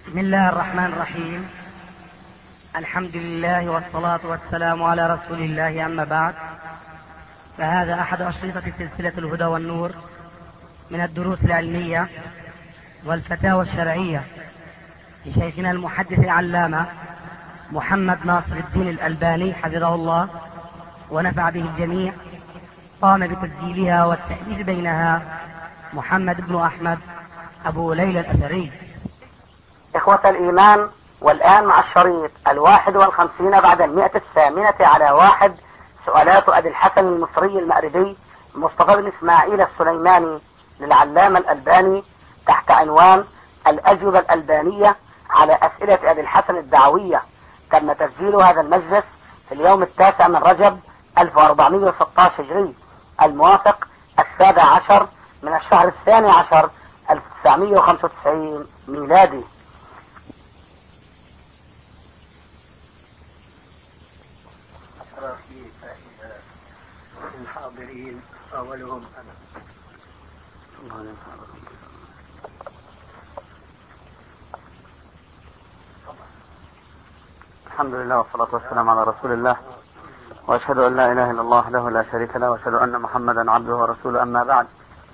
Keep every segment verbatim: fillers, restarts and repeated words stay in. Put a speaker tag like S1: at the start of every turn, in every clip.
S1: بسم الله الرحمن الرحيم. الحمد لله والصلاة والسلام على رسول الله، أما بعد، فهذا أحد أشرطة سلسلة الهدى والنور من الدروس العلمية والفتاوى الشرعية لشيخنا المحدث العلامة محمد ناصر الدين الألباني حفظه الله ونفع به الجميع. قام بتسجيلها والتأليف بينها محمد بن أحمد أبو ليلى الأثري.
S2: إخوة الإيمان، والآن مع الشريط الواحد والخمسين بعد المئة الثامنة على واحد، سؤالات أبي الحسن المصري المأربي مصطفى بن إسماعيل السليماني للعلامة الألباني تحت عنوان الأجوبة الألبانية على أسئلة أبي الحسن الدعوية. تم تسجيل هذا المجلس في اليوم التاسع من رجب ألف وأربعمائة وستة عشر هجري، الموافق السابع عشر من الشهر الثاني عشر ألف وتسعمائة وخمسة وتسعين ميلادي.
S3: الحاضرين أولهم أنا.
S2: الحمد لله والصلاة والسلام على رسول الله، وأشهد أن لا إله إلا الله وحده لا شريك له، وأشهد أن محمدا عبده ورسوله، أما بعد.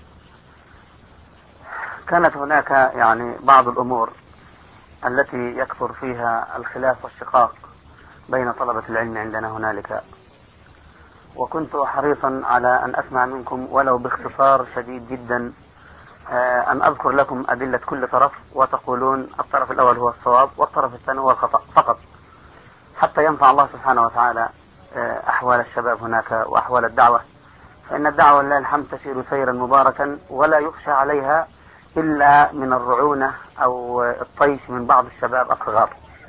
S2: كانت هناك يعني بعض الأمور التي يكثر فيها الخلاف والشقاق بين طلبة العلم عندنا هنالك، وكنت حريصا على أن أسمع منكم ولو باختصار شديد جدا أن أذكر لكم أدلة كل طرف، وتقولون الطرف الأول هو الصواب والطرف الثاني هو الخطأ فقط، حتى ينفع الله سبحانه وتعالى أحوال الشباب هناك وأحوال الدعوة. فإن الدعوة لله الحمد تسير سيرا مباركا، ولا يخشى عليها إلا من الرعونة أو الطيش من بعض الشباب الصغار.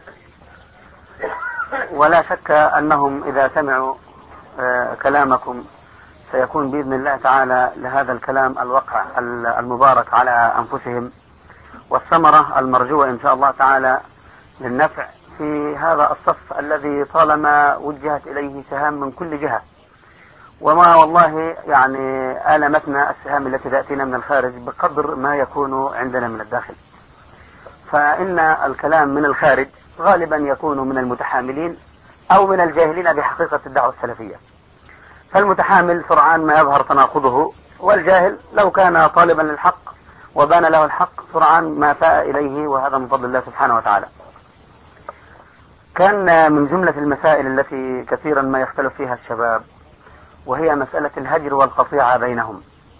S2: ولا شك أنهم إذا سمعوا كلامكم سيكون بإذن الله تعالى لهذا الكلام الوقع المبارك على أنفسهم، والثمرة المرجوة إن شاء الله تعالى للنفع في هذا الصف الذي طالما وجهت إليه سهام من كل جهة، وما والله يعني آلمتنا السهام التي تأتينا من الخارج بقدر ما يكون عندنا من الداخل. فإن الكلام من الخارج غالبا يكون من المتحاملين أو من الجاهلين بحقيقة الدعوة السلفية. فالمتحامل سرعان ما يظهر تناقضه، والجاهل لو كان طالبا للحق وبان له الحق سرعان ما فاء إليه، وهذا من فضل الله سبحانه وتعالى. كان من جملة المسائل التي كثيرا ما يختلف فيها الشباب وهي مسألة الهجر والقطيعة بينهم،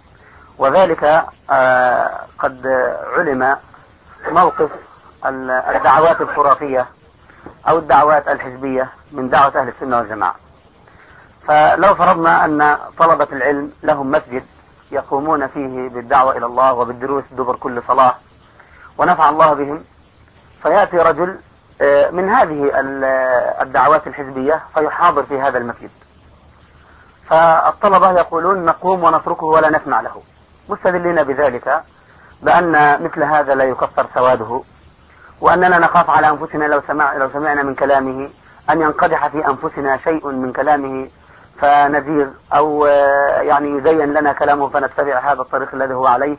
S2: وذلك آه قد علم موقف الدعوات الخرافية أو الدعوات الحزبية من دعوة أهل السنة والجماعة. فلو فرضنا أن طلبة العلم لهم مسجد يقومون فيه بالدعوة إلى الله وبالدروس دبر كل صلاة ونفع الله بهم، فيأتي رجل من هذه الدعوات الحزبية فيحاضر في هذا المسجد، فالطلبة يقولون نقوم ونتركه ولا نسمع له، مستدلين بذلك بأن مثل هذا لا يكفر سواده، وأننا نخاف على أنفسنا لو سمع لو سمعنا من كلامه أن ينقدح في أنفسنا شيء من كلامه فنزيغ، أو يعني يزين لنا كلامه فنتبع هذا الطريق الذي هو عليه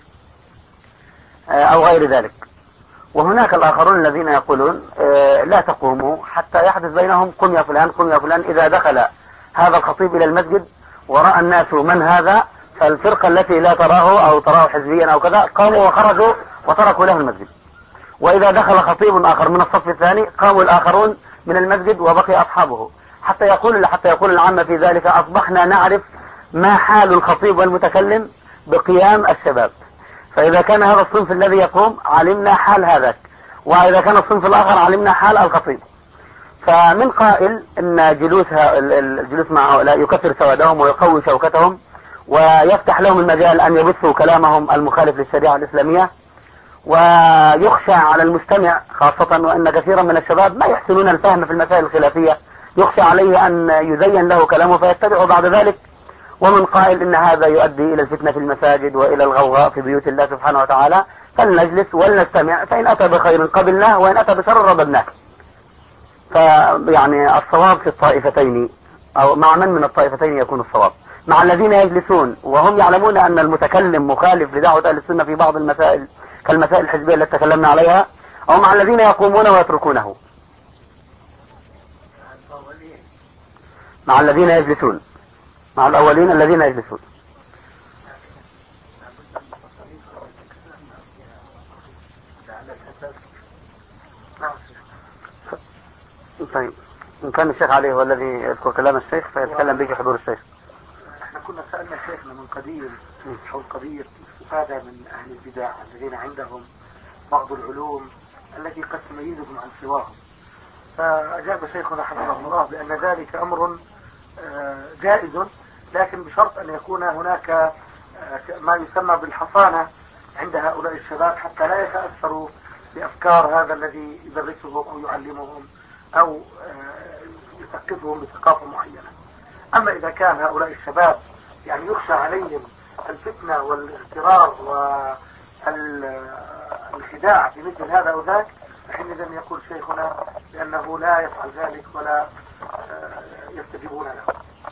S2: أو غير ذلك. وهناك الآخرون الذين يقولون لا تقوموا حتى يحدث بينهم قم يا فلان قم يا فلان. إذا دخل هذا الخطيب إلى المسجد ورأى الناس من هذا، فالفرقة التي لا تراه أو تراه حزبيا أو كذا قاموا وخرجوا وتركوا له المسجد. وإذا دخل خطيب آخر من الصف الثاني قاموا الآخرون من المسجد وبقي أصحابه، حتى يقول حتى يقول العامة في ذلك أصبحنا نعرف ما حال الخطيب والمتكلم بقيام الشباب. فإذا كان هذا الصنف الذي يقوم علمنا حال هذاك، وإذا كان الصنف الآخر علمنا حال الخطيب. فمن قائل إن جلوسها الجلوس مع هؤلاء يكثر سوادهم ويقوي شوكتهم ويفتح لهم المجال أن يبثوا كلامهم المخالف للشريعة الإسلامية، ويخشى على المستمع خاصة وأن كثيرا من الشباب ما يحسنون الفهم في المسائل الخلافية، يخشى عليه أن يزين له كلامه فيتبعه بعد ذلك. ومن قائل إن هذا يؤدي إلى الفتنة في المساجد وإلى الغوغاء في بيوت الله سبحانه وتعالى، فلنجلس ولنستمع، فإن أتى بخير قبلناه وإن أتى بشر رددناه. فيعني الصواب في الطائفتين أو مع من من الطائفتين يكون الصواب؟ مع الذين يجلسون وهم يعلمون أن المتكلم مخالف لدعوة أهل السنة في بعض المسائل كالمسائل الحزبية التي تكلمنا عليها، أو مع الذين يقومون ويتركونه؟ مع الذين يجلسون، مع الأولين الذين يجلسون. طيب إن كان الشيخ علي هو الذي يذكر كلام الشيخ فيتكلم به في حضور الشيخ.
S3: احنا كنا سألنا شيخنا من قديم حول قضية الاستفادة من أهل البدع الذين عندهم بعض العلوم التي قد تميزهم عن سواهم، فأجاب شيخنا حفظه الله بأن ذلك أمر جائز، لكن بشرط أن يكون هناك ما يسمى بالحصانة عند هؤلاء الشباب حتى لا يتأثروا بأفكار هذا الذي يدرسهم أو يعلمهم أو يثقفهم بثقافة معينة. أما إذا كان هؤلاء الشباب يعني يخشى عليهم الفتنة والاغترار والخداع في مثل هذا أو ذاك، فحينئذ يقول شيخنا بأنه لا يفعل ذلك ولا يستجيبون له.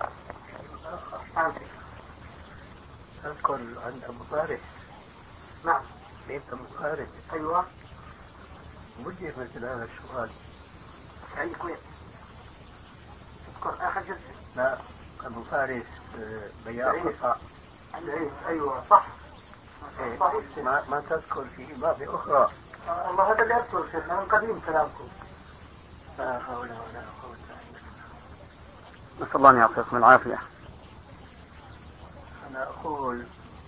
S4: أذكر عند أبو فارس.
S3: نعم.
S4: بيت أبو فارس.
S3: أيوة.
S4: وجه مثل هذا السؤال.
S3: أي كويس. اذكر آخر جلسة.
S4: لا أبو فارس بياع قطع.
S3: أيوة صح.
S4: إيه. ما ما تذكر في إضافة أخرى.
S3: آه الله هذا اللي أذكر شيخنا من قديم كلامكم.
S4: لا حول ولا قوة إلا بالله.
S2: نسأل الله أن يعطيكم العافية.
S4: أنا أقول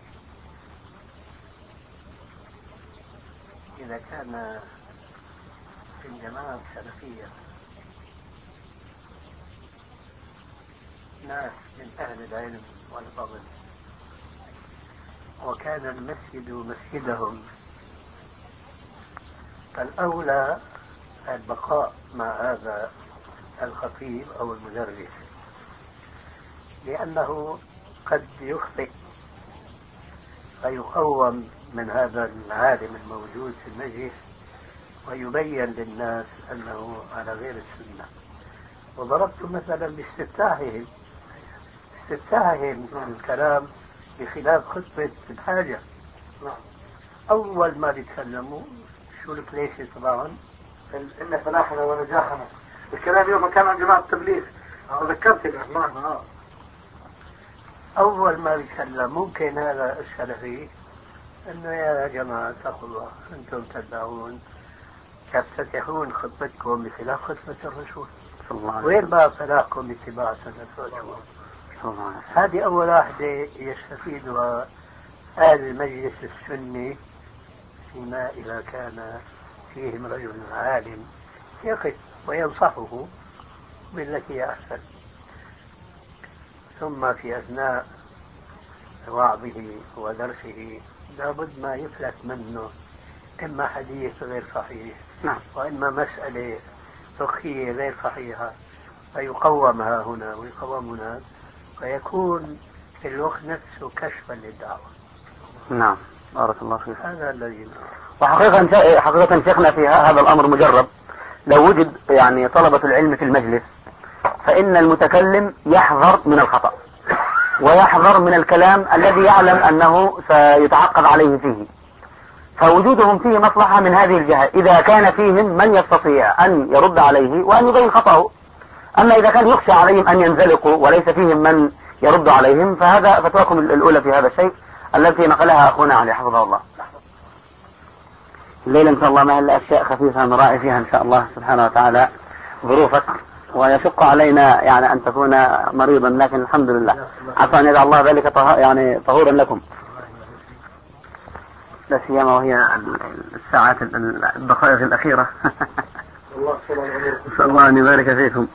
S4: إذا كان في الجماعة السلفية ناس من أهل العلم والفضل وكان المسجد مسجدهم، فالأولى البقاء مع هذا الخطيب أو المدرس، لأنه قد يخطئ فيقوم من هذا العالم الموجود في المجلس ويبين للناس أنه على غير السنة. وضربت مثلا باستفتاحهم استفتاحهم الكلام بخلاف خطبة الحاجة. أول ما بيتكلموا شو الكليشة طبعا
S3: إن فلاحنا ونجاحنا، الكلام يوم كان عن جماعة التبليغ. تذكرت الأحمد.
S4: أول ما بيتكلم ممكن هذا السلفي أنه يا جماعة اتقوا الله، أنتم تدعون تفتتحون خطبتكم بخلاف خطبة الرسول، وين بقى صلاحكم باتباع سنة الرسول؟ هذه أول واحدة يستفيدها أهل المجلس السني فيما إذا كان فيهم رجل عالم يقف وينصحه بالتي هي أحسن. ثم في أثناء وعظه ودرسه لابد ما يفلت منه إما حديث غير صحيح
S2: نعم.
S4: وإما مسألة فقهية غير صحيحة فيقومها هنا ويقوم هناك، فيكون في الوقت نفسه كشفا للدعوة.
S2: نعم بارك الله فيك.
S4: هذا الذي
S2: وحقيقة حقيقة شيخنا في هذا الأمر مجرب. لو وجد يعني طلبة العلم في المجلس فإن المتكلم يحذر من الخطأ ويحذر من الكلام الذي يعلم أنه سيتعقب عليه فيه، فوجودهم فيه مصلحة من هذه الجهة إذا كان فيهم من يستطيع أن يرد عليه وأن يبين خطأه. أما إذا كان يخشى عليهم أن ينزلقوا وليس فيهم من يرد عليهم فهذا فتواكم الأولى في هذا الشيء التي نقلها أخونا علي حفظه الله. الليلة إن شاء الله ما إلا أشياء خفيفة نراعي فيها إن شاء الله سبحانه وتعالى ظروفك، ويشق علينا يعني أن تكون مريضا، لكن الحمد لله عسى أن يجعل الله ذلك طه... يعني طهورا لكم، لا سيما وهي الساعات الدقائق الأخيرة. نسأل الله أن يبارك فيكم.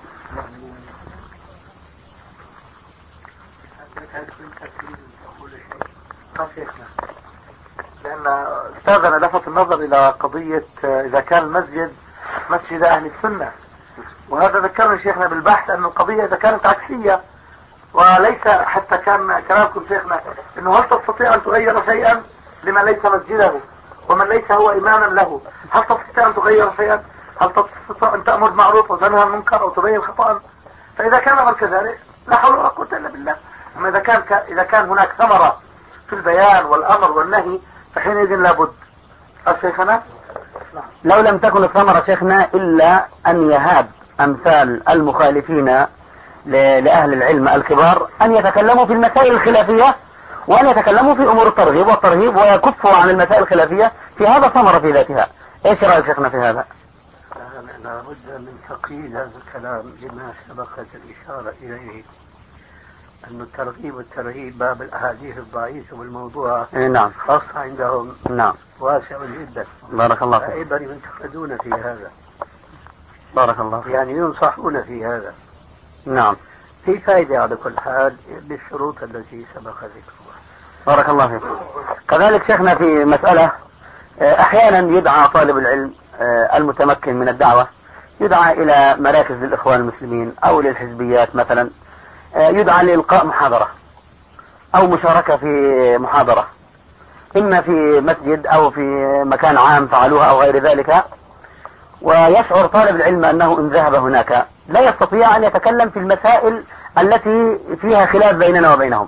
S3: لأن أستاذنا لفت النظر إلى قضية إذا كان المسجد مسجد أهل السنة، وهذا ذكرنا شيخنا بالبحث أن القضية إذا كانت عكسية وليس حتى كان كلامكم شيخنا أنه هل تستطيع أن تغير شيئا لمن ليس مسجده ومن ليس هو إماما له؟ هل تستطيع أن تغير شيئا؟ هل تستطيع أن تأمر بالمعروف وتنهى عن المنكر أو تبين خطأ؟ فإذا كان أمر كذلك لا حول ولا قوة إلا بالله. أما إذا كان ك... إذا كان هناك ثمرة في البيان والأمر والنهي فحينئذ لابد. الشيخنا
S2: لو لم تكن الثمرة شيخنا إلا أن يهاب أمثال المخالفين لأهل العلم الكبار أن يتكلموا في المسائل الخلافية، وأن يتكلموا في أمور الترغيب والترهيب ويكفوا عن المسائل الخلافية، في هذا ثمرة في ذاتها. إيش رأيك شيخنا في هذا؟
S4: لابد من تقييد هذا الكلام لما سبقت الإشارة إليه، أن الترغيب والترهيب باب الأحاديث الضعيفة والموضوع
S2: نعم
S4: خاصة عندهم
S2: نعم
S4: واسع جدا.
S2: بارك الله فيك.
S4: أيضا ينتقدون في هذا،
S2: بارك الله فيك.
S4: يعني ينصحون في هذا.
S2: نعم
S4: في فائدة على كل حال بالشروط التي سبق ذكرها.
S2: بارك الله فيك. كذلك شيخنا في مسألة، أحيانا يدعى طالب العلم المتمكن من الدعوة يدعى إلى مراكز للإخوان المسلمين أو للحزبيات مثلا، يدعى لإلقاء محاضرة أو مشاركة في محاضرة، إما في مسجد أو في مكان عام فعلوها أو غير ذلك، ويشعر طالب العلم أنه إن ذهب هناك لا يستطيع أن يتكلم في المسائل التي فيها خلاف بيننا وبينهم،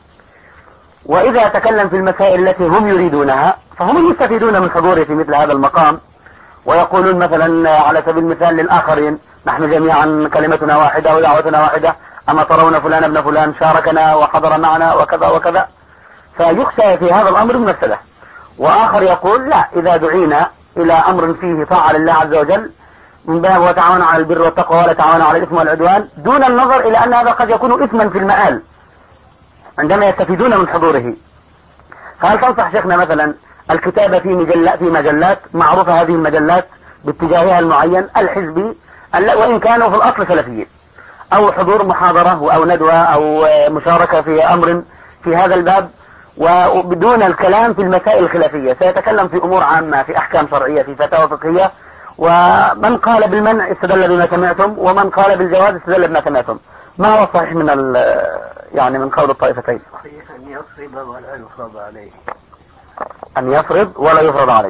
S2: وإذا تكلم في المسائل التي هم يريدونها فهم يستفيدون من حضوره في مثل هذا المقام، ويقولون مثلا على سبيل المثال للآخرين: نحن جميعا كلمتنا واحدة ودعوتنا واحدة، أما ترون فلان ابن فلان شاركنا وحضر معنا وكذا وكذا، فيخشى في هذا الأمر المفسدة. وآخر يقول: لا، إذا دعينا إلى أمر فيه طاعة لله عز وجل من باب وتعاونوا على البر والتقوى ولا تعاونوا على الإثم والعدوان، دون النظر إلى أن هذا قد يكون إثما في المآل عندما يستفيدون من حضوره. فهل تنصح شيخنا مثلا الكتابة في مجلات في مجلات معروفة، هذه المجلات باتجاهها المعين الحزبي وإن كانوا في الأصل سلفيين، أو حضور محاضرة أو ندوة أو مشاركة في أمر في هذا الباب، وبدون الكلام في المسائل الخلافية، سيتكلم في أمور عامة، في أحكام شرعية، في فتاوى فقهية، ومن قال بالمنع استدل بما سمعتم، ومن قال بالجواز استدل بما سمعتم. ما هو الصحيح من يعني من قول الطائفتين؟
S4: صحيح أن يفرض ولا يفرض عليه.
S2: أن يفرض ولا يفرض عليه.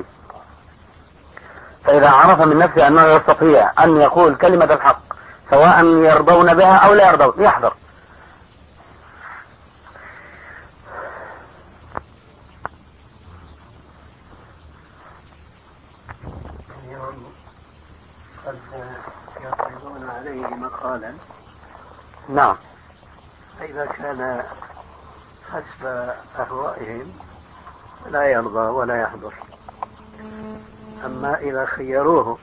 S2: فإذا عرف من نفسه أنه يستطيع أن يقول كلمة الحق سواء يرضون بها أو لا يرضون يحذر.
S4: اليوم قد يفرضون عليه مقالا،
S2: نعم،
S4: فإذا كان حسب أهوائهم لا يرضى ولا يحضر. أما إذا خيروه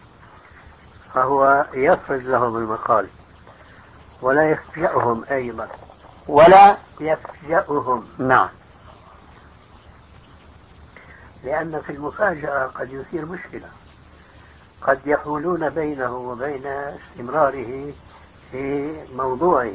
S4: فهو يفرض لهم المقال ولا يفجأهم أيضا،
S2: ولا
S4: يفجأهم.
S2: نعم،
S4: لأن في المفاجأة قد يثير مشكلة، قد يحولون بينه وبين استمراره في موضوعه،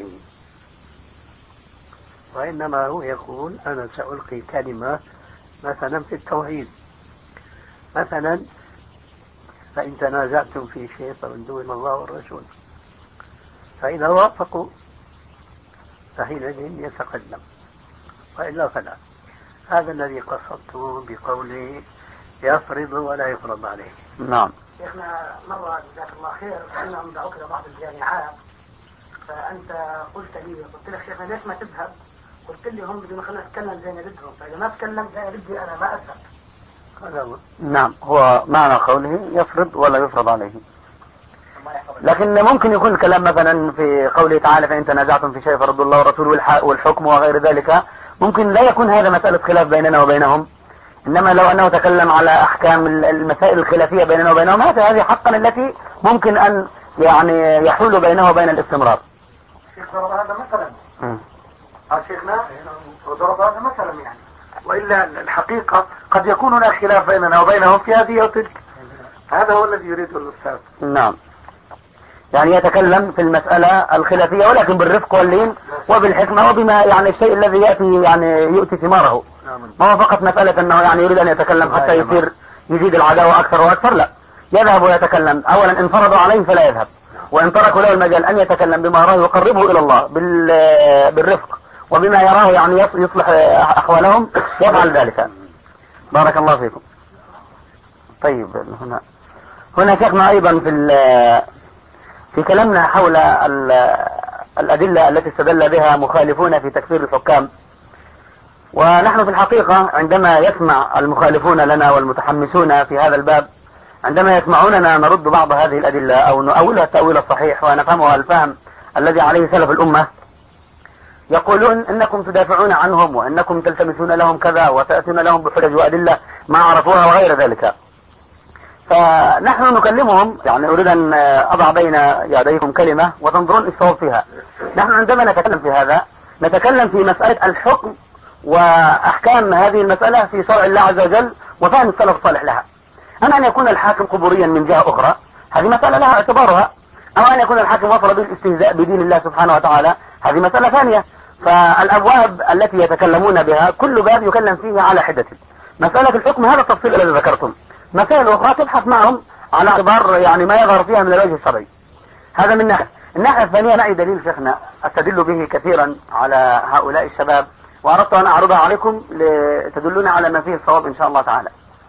S4: وإنما هو يقول: أنا سألقي كلمة مثلا في التوحيد مثلا، فإن تنازعتم في شيء فردوه إلى الله والرسول، فإذا وافقوا فحينئذ يتقدم، وإلا فلا. هذا الذي قصدته بقولي يفرض ولا يفرض عليه.
S2: نعم.
S1: شيخنا مرة جزاك الله خير كأنهم دعوك إلى بعض الجامعات، فأنت قلت لي قلت لك شيخنا ليش ما تذهب؟ قلت لي هم بدون خلنا نتكلم زي ما بدهم، فإذا ما تكلم زي ما بدي أنا ما أذهب. هذا هو.
S2: نعم، هو معنى قوله يفرض ولا يفرض عليه. لكن ممكن يكون الكلام مثلا في قوله تعالى: فإن تنازعتم في شيء فردوا الله والرسول والحكم وغير ذلك، ممكن لا يكون هذا مسألة خلاف بيننا وبينهم، إنما لو أنه تكلم على أحكام المسائل الخلافية بيننا وبينهم، هذه حقا التي ممكن أن يعني يحول بينه وبين الاستمرار.
S3: شيخ ضرب هذا مثلا. ها شيخنا ضرب هذا مثلا يعني، وإلا الحقيقة قد يكون هناك خلاف بيننا وبينهم في هذه أو تلك. هذا هو الذي يريده الأستاذ.
S2: نعم، يعني يتكلم في المسألة الخلافية ولكن بالرفق واللين وبالحكمة وبما يعني الشيء الذي يأتي يعني يؤتي ثماره. ما هو فقط مسألة أنه يعني يريد أن يتكلم حتى يصير يزيد العداوة أكثر وأكثر، لا، يذهب ويتكلم. أولا إن فرضوا عليه فلا يذهب، وإن تركوا له المجال أن يتكلم بما راه يقربه إلى الله بالرفق وبما يراه يعني يصلح أحوالهم يفعل ذلك. بارك الله فيكم. طيب، هنا هنا شيخنا أيضا في في كلامنا حول الأدلة التي استدل بها مخالفون في تكفير الحكام، ونحن في الحقيقة عندما يسمع المخالفون لنا والمتحمسون في هذا الباب عندما يسمعوننا نرد بعض هذه الأدلة أو نؤولها التأويل الصحيح ونفهمها الفهم الذي عليه سلف الأمة، يقولون إنكم تدافعون عنهم وإنكم تلتمسون لهم كذا وتأتون لهم بحجج وأدلة ما عرفوها وغير ذلك. فنحن نكلمهم، يعني أريد أن أضع بين يديكم كلمة وتنظرون الصواب فيها. نحن عندما نتكلم في هذا نتكلم في مسألة الحكم وأحكام هذه المسألة في شرع الله عز وجل وفهم السلف الصالح لها. أما أن يكون الحاكم قبوريا من جهة أخرى هذه مسألة لها اعتبارها، أو أن يكون الحاكم وصل بالاستهزاء بدين الله سبحانه وتعالى هذه مسألة ثانية. فالأبواب التي يتكلمون بها كل باب يكلم فيه على حدة. مسألة الحكم هذا التفصيل الذي ذكرتم، مسائل أخرى تبحث معهم على اعتبار يعني ما يظهر فيها من الوجه الشرعي. هذا من ناحية. الناحية الثانية معي دليل شيخنا أستدل به كثيرا على هؤلاء الشباب، وأردت أن أعرضها عليكم لتدلون على ما فيه الصواب إن شاء الله تعالى.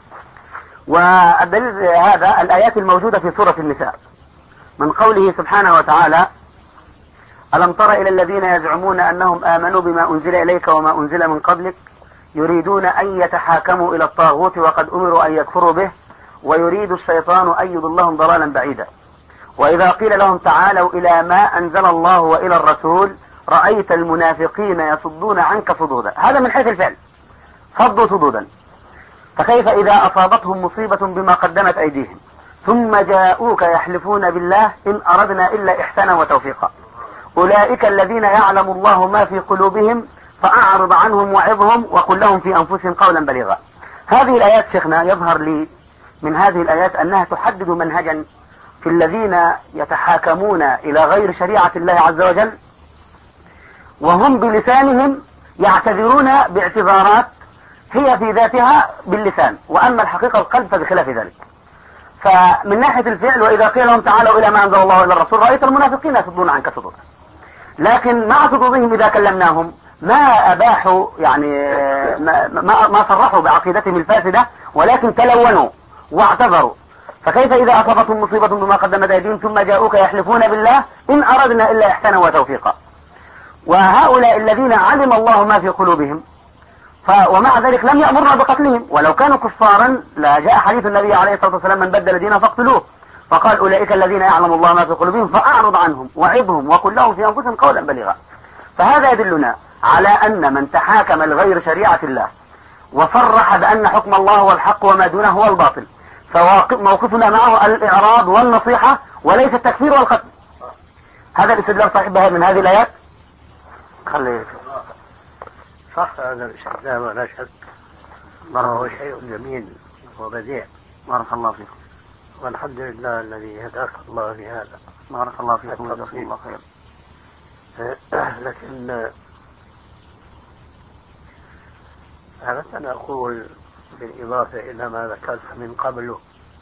S2: والدليل هذا الآيات الموجودة في سورة النساء من قوله سبحانه وتعالى: ألم تر إلى الذين يزعمون أنهم آمنوا بما أنزل إليك وما أنزل من قبلك يريدون أن يتحاكموا إلى الطاغوت وقد أمروا أن يكفروا به ويريد الشيطان أن يضلهم ضلالا بعيدا وإذا قيل لهم تعالوا إلى ما أنزل الله وإلى الرسول رأيت المنافقين يصدون عنك صدودا. هذا من حيث الفعل، صدوا صدودا. فكيف إذا أصابتهم مصيبة بما قدمت أيديهم ثم جاءوك يحلفون بالله إن أردنا إلا إحسانا وتوفيقا أولئك الذين يعلم الله ما في قلوبهم فأعرض عنهم وعظهم وقل لهم في أنفسهم قولا بليغا. هذه الآيات شيخنا يظهر لي من هذه الآيات أنها تحدد منهجا في الذين يتحاكمون إلى غير شريعة الله عز وجل وهم بلسانهم يعتذرون باعتذارات هي في ذاتها باللسان، وأما الحقيقة القلب فبخلاف ذلك. فمن ناحية الفعل وإذا قيل لهم تعالوا إلى ما أنزل الله وإلى الرسول رأيت المنافقين يصدون عنك صدودا، لكن مع صدودهم إذا كلمناهم ما أباحوا يعني ما, ما, ما صرحوا بعقيدتهم الفاسدة ولكن تلونوا واعتذروا. فكيف إذا أصابتهم مصيبة بما قدمت أيديهم ثم جاءوك يحلفون بالله إن أردنا إلا إحسانا وتوفيقا. وهؤلاء الذين علم الله ما في قلوبهم ف... ومع ذلك لم يأمرنا بقتلهم، ولو كانوا كفارا لا جاء حديث النبي عليه الصلاة والسلام من بدل دينه فاقتلوه، فقال أولئك الذين يعلم الله ما في قلوبهم فأعرض عنهم وعظهم وقل لهم في أنفسهم قولا بليغا. فهذا يدلنا على أن من تحاكم لغير شريعة الله وصرح بأن حكم الله هو الحق وما دونه هو الباطل فموقفنا معه الإعراض والنصيحة وليس التكفير والقتل. هذا الاستدلال صحيح من هذه الآيات. خلي
S4: صح هذا الاستدلال ولا شك، وهو شيء جميل وبديع.
S2: بارك الله فيكم.
S4: والحمد لله الذي هداك الله لهذا.
S2: بارك الله فيكم وجزاكم الله خير.
S4: لكن أردت أن أقول بالإضافة إلى ما ذكرت من قبله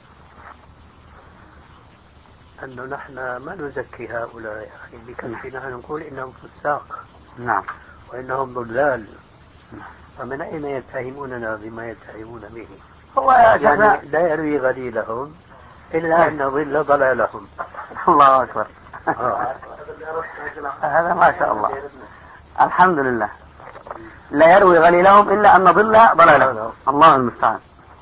S4: أنه نحن ما نزكي هؤلاء بكفنا نقول إنهم فساق.
S2: نعم.
S4: وإنهم ضلال. فمن أين يتهموننا بما يتهمون به؟
S2: هو
S4: يعني لا يروي غليلهم إلا أن ضل ضلالهم.
S2: الله أكبر. هذا ما شاء الله. الحمد لله. لا يروي غليلهم إلا أن ضل ضلالهم. الله المستعان.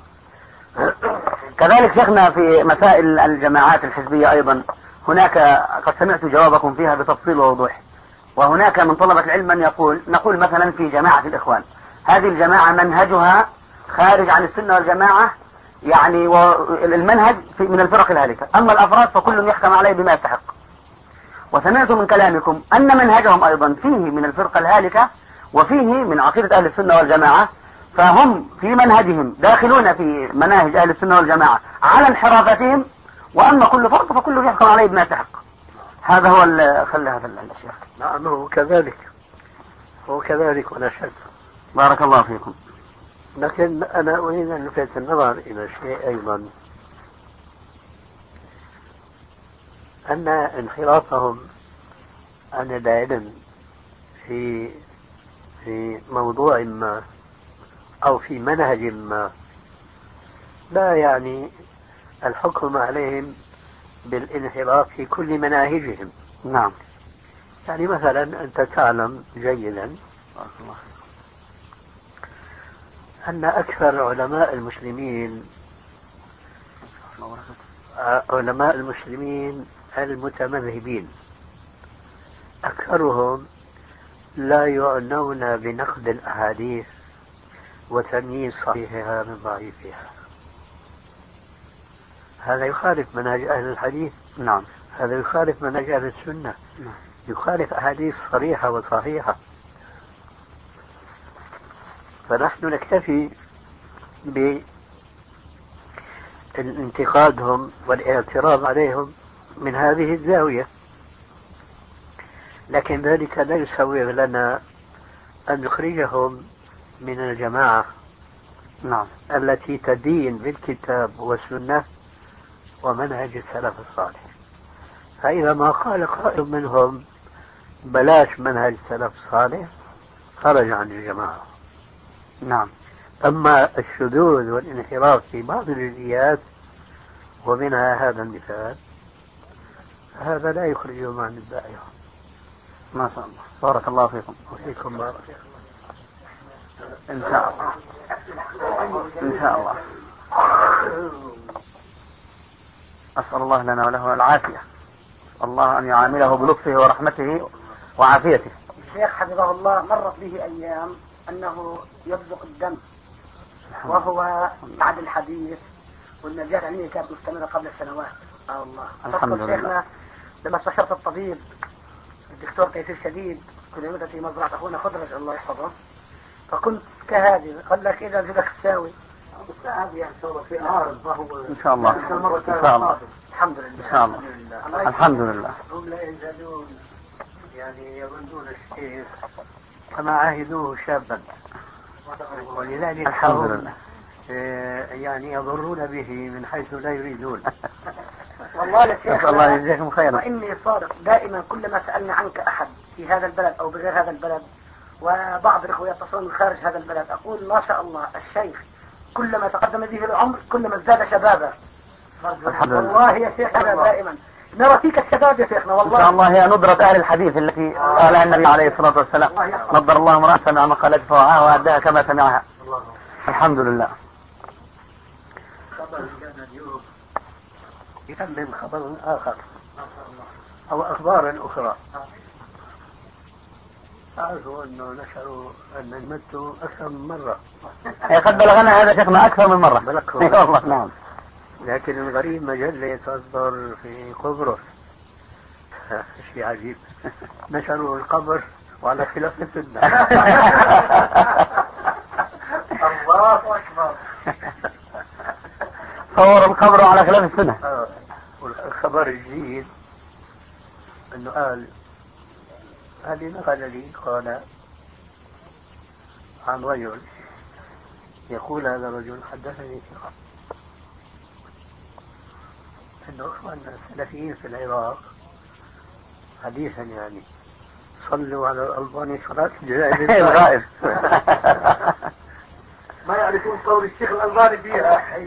S2: كذلك شيخنا في مسائل الجماعات الحزبية أيضا هناك قد سمعت جوابكم فيها بتفصيل ووضوح. وهناك من طلبة العلم من يقول نقول مثلا في جماعة الإخوان هذه الجماعة منهجها خارج عن السنة والجماعة، يعني المنهج في من الفرق الهالكة، أما الأفراد فكل يحكم عليه بما يستحق. وسمعت من كلامكم أن منهجهم أيضا فيه من الفرقة الهالكة وفيه من عقيدة أهل السنة والجماعة، فهم في منهجهم داخلون في مناهج أهل السنة والجماعة على انحرافتهم، وأما كل فرق فكل يحكم عليه بما يستحق. هذا هو اللي خلى هذا الشيخ.
S4: نعم هو كذلك، هو كذلك ولا شك.
S2: بارك الله فيكم.
S4: لكن أنا أريد أن نلفت النظر إلى شيء أيضا، أن انحرافهم عن العلم في في موضوع ما أو في منهج ما لا يعني الحكم عليهم بالانحراف في كل مناهجهم.
S2: نعم.
S4: يعني مثلا أنت تعلم جيدا أن أكثر علماء المسلمين علماء المسلمين المتمذهبين أكثرهم لا يعنون بنقد الأحاديث وتمييز صحيحها من ضعيفها. هذا يخالف منهج أهل الحديث.
S2: نعم.
S4: هذا يخالف منهج أهل السنة.
S2: نعم.
S4: يخالف أحاديث صريحة وصحيحة. فنحن نكتفي بانتقادهم والاعتراض عليهم من هذه الزاوية، لكن ذلك لا يسوغ لنا أن نخرجهم من الجماعة
S2: نعم.
S4: التي تدين بالكتاب والسنة ومنهج السلف الصالح. فإذا ما قال قائل منهم بلاش منهج السلف الصالح خرج عن الجماعة.
S2: نعم.
S4: أما الشذوذ والانحراف في بعض الجزئيات ومنها هذا المثال هذا لا يخرجهم عن الدائرة.
S2: ما شاء الله. بارك الله فيكم.
S4: وفيكم بارك.
S2: إن شاء الله. إن شاء الله. أسأل الله لنا وله العافية. الله أن يعامله بلطفه ورحمته وعافيته.
S1: الشيخ حفظه الله مرت به أيام أنه يبزق الدم وهو بعد الحديث، والنجاة العلمية كانت مستمرة قبل سنوات. آه الله.
S2: الحمد لله.
S1: لما استشرت الطبيب الدكتور تيسير شديد كنت في مزرعة أخونا خضرج الله يحفظه، فكنت كهذه قال لك إذا زلك تساوي
S3: هذه إن شاء الله في أعرض وهو
S2: إن شاء الله. إن شاء الله.
S1: الحمد لله.
S2: إن شاء الله. الحمد لله.
S4: هم لا يزالون يعني يظنون الشيخ كما عاهدوه شابا، ولذلك
S2: الحمد لله
S4: يعني يضرون به من حيث لا يريدون.
S1: والله يا شيخ
S2: الله يجزاكم خيرا.
S1: وإني صادق دائما كلما سألنا عنك أحد في هذا البلد أو بغير هذا البلد، وبعض الإخوة يتصلون من خارج هذا البلد، أقول ما شاء الله الشيخ كلما تقدم به العمر كلما ازداد شبابا. والله يا شيخ هذا دائما نرى فيك الشباب يا شيخنا. والله
S2: إن شاء الله هي ندرة أهل الحديث التي قالها النبي عليه الصلاة والسلام. نضر الله امرأ سمع مقالة فوعاها وأداها كما سمعها. الحمد لله.
S4: يكمل خبر آخر أو أخبار أخرى. أعرفوا أنه نشروا أن المت أكثر من مرة.
S2: قد بلغنا هذا شيخنا أكثر من مرة.
S4: بلغنا.
S2: والله نعم.
S4: لكن الغريب مجلة تصدر في قبرص شيء عجيب، نشروا القبر وعلى خلاف السنة.
S3: الله أكبر.
S2: صور القبر على خلاف السنة.
S4: آه. والخبر الجديد أنه قال هذه نقل لي قال عن رجل يقول هذا الرجل حدثني ثقة أنه أخواننا السلفيين في العراق حديثا يعني صلوا على الألباني صلاة الغائب.
S3: ما يعرفون قول الشيخ الألباني فيها حيث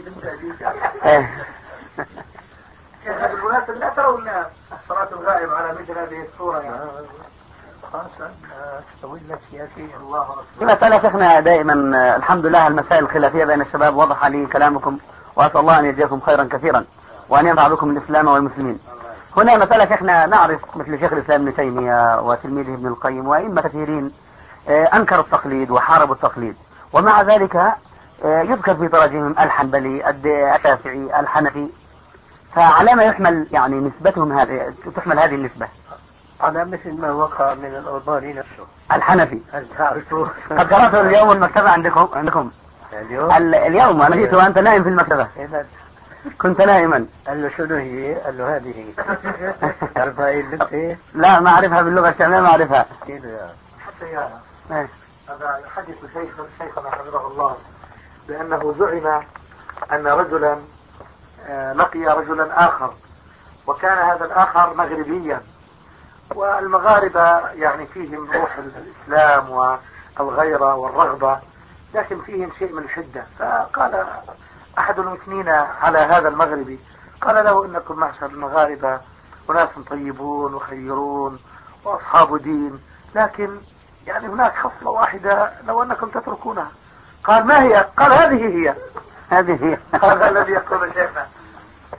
S3: بالمناسبة لا ترون صلاة الغائب على مثل هذه الصورة يعني
S4: خاصة تولت سياسية.
S3: الله أكبر.
S2: في مسألة شيخنا دائما الحمد لله المسائل الخلافية بين الشباب وضح لي كلامكم، وأسأل الله أن يجزاكم خيرا كثيرا وأن ينفع بكم الإسلام والمسلمين. هنا مسألة شيخنا نعرف مثل شيخ الإسلام ابن تيمية وتلميذه ابن القيم وأئمة كثيرين أنكروا التقليد وحاربوا التقليد، ومع ذلك يذكر في تراجمهم الحنبلي الشافعي الحنفي، فعلى ما يحمل يعني نسبتهم هذه تحمل هذه النسبة؟
S4: على مثل ما وقع من الألباني نفسه
S2: الحنفي.
S4: هل تعرفوا؟
S2: قد قرأته اليوم المكتبة عندكم عندكم
S4: اليوم
S2: اليوم أنا جئت وأنت نائم في المكتبة. كنت نائما.
S4: قال له شنو هي؟ قال له هذه تعرفها ايه اللغة؟
S2: لا ما أعرفها باللغة الشامية، ما أعرفها.
S3: حتى يا هذا يحدث شيخ شيخنا حفظه الله بأنه زعم أن رجلا لقي رجلا آخر، وكان هذا الآخر مغربيا، والمغاربة يعني فيهم روح الإسلام والغيرة والرغبة، لكن فيهم شيء من الحدة. فقال أحد المثنين على هذا المغربي قال له إنكم معشر المغاربة وناس طيبون وخيرون وأصحاب دين، لكن يعني هناك خصلة واحدة لو أنكم تتركونها. قال ما هي؟ قال هذه هي.
S2: هذه هي.
S3: هذا الذي يقول شيخنا.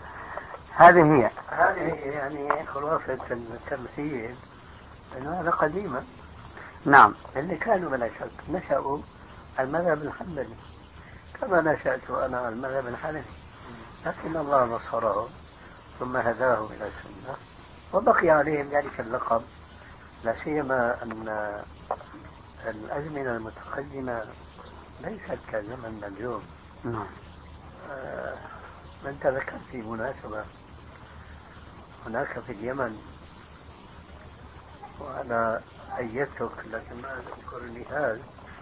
S2: هذه هي
S4: هذه يعني خلاصة التمثيل أنه هذا قديما.
S2: نعم.
S4: اللي كانوا بلا شك نشأوا المذهب الحنبلي كما نشأت أنا على المذهب الحنفي، لكن الله نصره ثم هداه إلى السنة وبقي عليهم ذلك اللقب، لا سيما أن الأزمنة المتقدمة ليست كزمن اليوم.
S2: نعم.
S4: آه من تذكر في مناسبة هناك في اليمن، وأنا أيدتك لكن ما أذكر النهاية،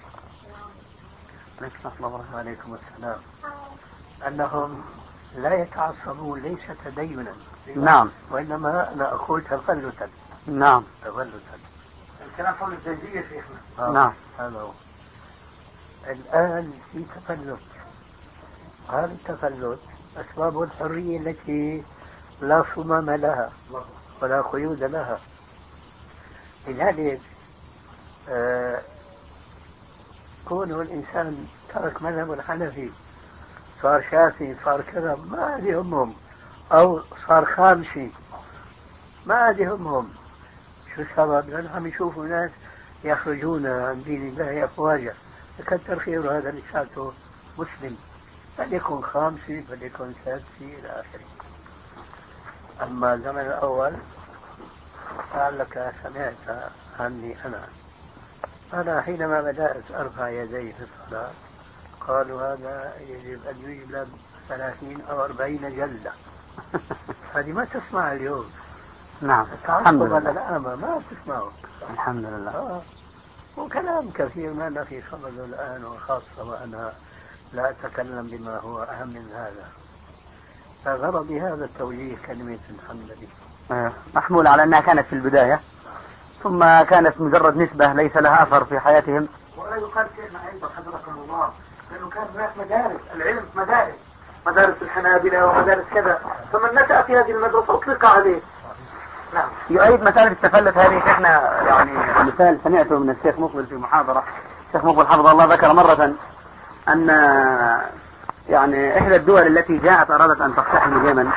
S4: عليكم السلام، أنهم لا يتعصبون ليس تدينا.
S2: نعم.
S4: وإنما أنا أقول تفلتا.
S2: نعم.
S4: تفلتا.
S3: الكلام حول الزوجية شيخنا.
S4: آه.
S2: نعم.
S4: هذا هو. الآن في تفلت، هذا التفلت أسباب الحرية التي لا صمام لها ولا قيود لها. لذلك آه كونه الإنسان ترك مذهب الحنفي صار شافعي صار كذا ما يهمهم، أو صار خامسي ما يهمهم. شو السبب؟ لأنهم يشوفوا ناس يخرجون عن دين الله أفواجا، فكتر خير هذا لساته مسلم، فليكن خامسي فليكن سادسي إلى آخره. أما الزمن الأول لعلك سمعت عني أنا أنا حينما بدأت أرفع يدي في الصلاة قالوا هذا يجب أن يجلب ثلاثين أو أربعين جلدة. هذه ما تسمع اليوم.
S2: نعم. الحمد لله.
S4: الأعمى ما تسمعه.
S2: الحمد لله.
S4: آه. وكلام كثير ما أنا في صمد الآن، وخاصة وأنا لا أتكلم بما هو أهم من هذا. فغرضي هذا التوجيه كلمة الحنبلي
S2: محمول على أنها كانت في البداية ثم كانت مجرد نسبة ليس لها أثر في حياتهم.
S3: ولا يقال شيخنا أيضا حضركم الله لأنه كان هناك مدارس، العلم مدارس، مدارس الحنابلة ومدارس كذا، فمن نشأ في هذه المدرسة أطلق عليه.
S2: نعم. يؤيد مسألة التفلت هذه شيخنا، يعني مثال سمعته من الشيخ مقبل في محاضرة. الشيخ مقبل حفظه الله ذكر مرة أن يعني إحدى الدول التي جاءت أرادت أن تقتحم اليمن،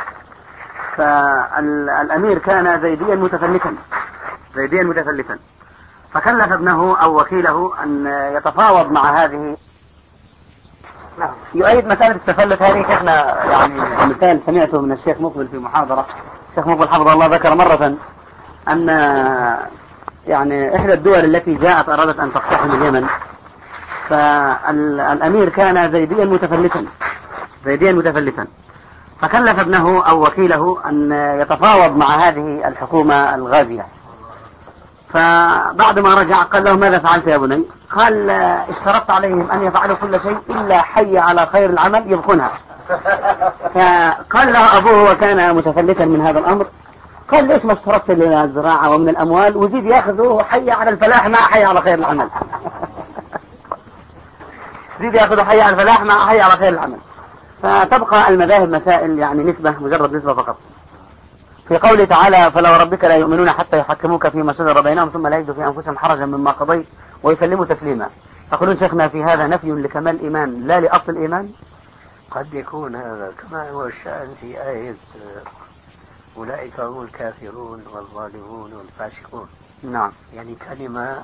S2: فالأمير كان زيديا متفلتا زيديا متفلتا فكلف ابنه أو وكيله أن يتفاوض مع هذه. نعم. يؤيد مسألة التفلت هذه شيخنا، يعني مثال سمعته من الشيخ مقبل في محاضرة. الشيخ مقبل حفظه الله ذكر مرة أن يعني إحدى الدول التي جاءت أرادت أن تقتحم اليمن، فالأمير كان زيديا متفلتا زيديا متفلتا فكلف ابنه أو وكيله أن يتفاوض مع هذه الحكومة الغازية. فبعد ما رجع قال له ماذا فعلت يا بني؟ قال اشترطت عليهم أن يفعلوا كل شيء إلا حي على خير العمل يبخونها. فقال له أبوه وكان متفلتا من هذا الأمر، قال ليش ما اشترطت لنا الزراعة ومن الأموال وزيد يأخذوا حي على الفلاح مع حي على خير العمل. زيد يأخذوا حي على الفلاح مع حي على خير العمل. فتبقى المذاهب مسائل يعني نسبة، مجرد نسبة فقط. في قوله تعالى فلو ربك لا يؤمنون حتى يحكموك فيما شجر بينهم ثم لا يجدوا في أنفسهم حرجا مما قضيت ويسلموا تسليما. تقولون شيخنا في هذا نفي لكمال الإيمان لا لأصل الإيمان؟
S4: قد يكون هذا كما هو الشأن في آية أولئك هم الكافرون والظالمون والفاسقون.
S2: نعم.
S4: يعني كلمة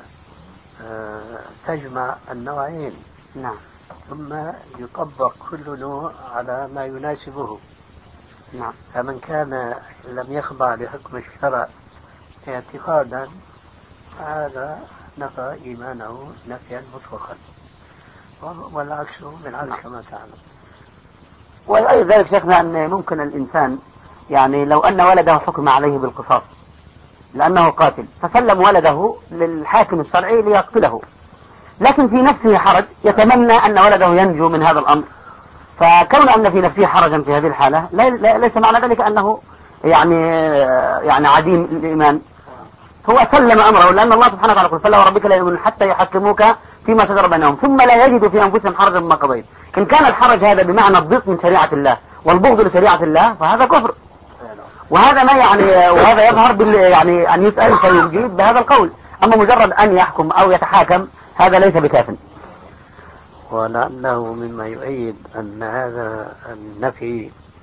S4: تجمع النوعين.
S2: نعم.
S4: ثم يطبق كل نوع على ما يناسبه.
S2: نعم.
S4: فمن كان لم يخضع لحكم الشرع اعتقادا هذا نفى إيمانه نفيا مطلقا، والعكس بالعكس كما تعلم.
S2: وأيضا ذلك شيخنا أن ممكن الإنسان يعني لو أن ولده حكم عليه بالقصاص لأنه قاتل فسلم ولده للحاكم الشرعي ليقتله، لكن في نفسه حرج يتمنى أن ولده ينجو من هذا الأمر، فكون أن في نفسه حرجا في هذه الحالة ليس معنى ذلك أنه يعني يعني عديم الإيمان، هو سلم أمره، لأن الله سبحانه وتعالى يقول فلا وربك لا يؤمنون حتى يحكموك فيما شجر بينهم ثم لا يجدوا في أنفسهم حرجا مما قضيت. إن كان الحرج هذا بمعنى الضيق من شريعة الله والبغض لشريعة الله فهذا كفر، وهذا ما يعني وهذا يظهر بال يعني أن يسأل فيجيب بهذا القول، أما مجرد أن يحكم أو يتحاكم هذا ليس بكاف.
S4: ولعله مما يؤيد أن هذا النفي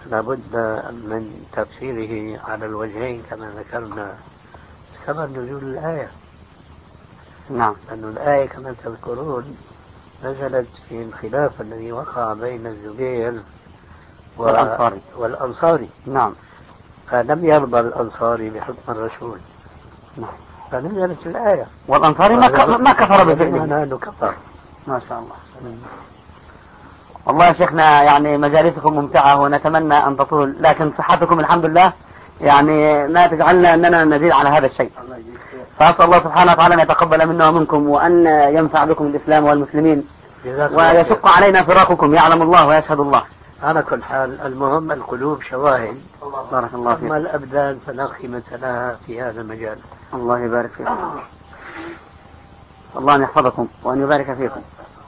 S4: لابد من تفسيره على الوجهين كما ذكرنا سبب نزول الآية.
S2: نعم.
S4: لأن الآية كما تذكرون نزلت في الخلاف الذي وقع بين الزبير و...
S2: والأنصاري.
S4: والأنصاري.
S2: نعم.
S4: فلم يرضى الأنصاري بحكم الرسول.
S2: نعم.
S4: فنزلت الآية.
S2: والأنصاري ما, ك... ما كفر بفعله.
S4: كفر.
S2: ما شاء الله. والله يا شيخنا يعني مجالسكم ممتعة ونتمنى أن تطول، لكن صحتكم الحمد لله يعني ما تجعلنا أننا نزيد على هذا الشيء. فأسأل الله سبحانه وتعالى أن يتقبل منا ومنكم وأن ينفع بكم الإسلام والمسلمين ويشق علينا فراقكم، يعلم الله ويشهد الله.
S4: على كل حال المهم القلوب شواهد.
S2: بارك الله فيك.
S4: أما الأبدان فلا قيمة لها في هذا المجال.
S2: الله يبارك فيكم. الله أن يحفظكم وأن يبارك فيكم.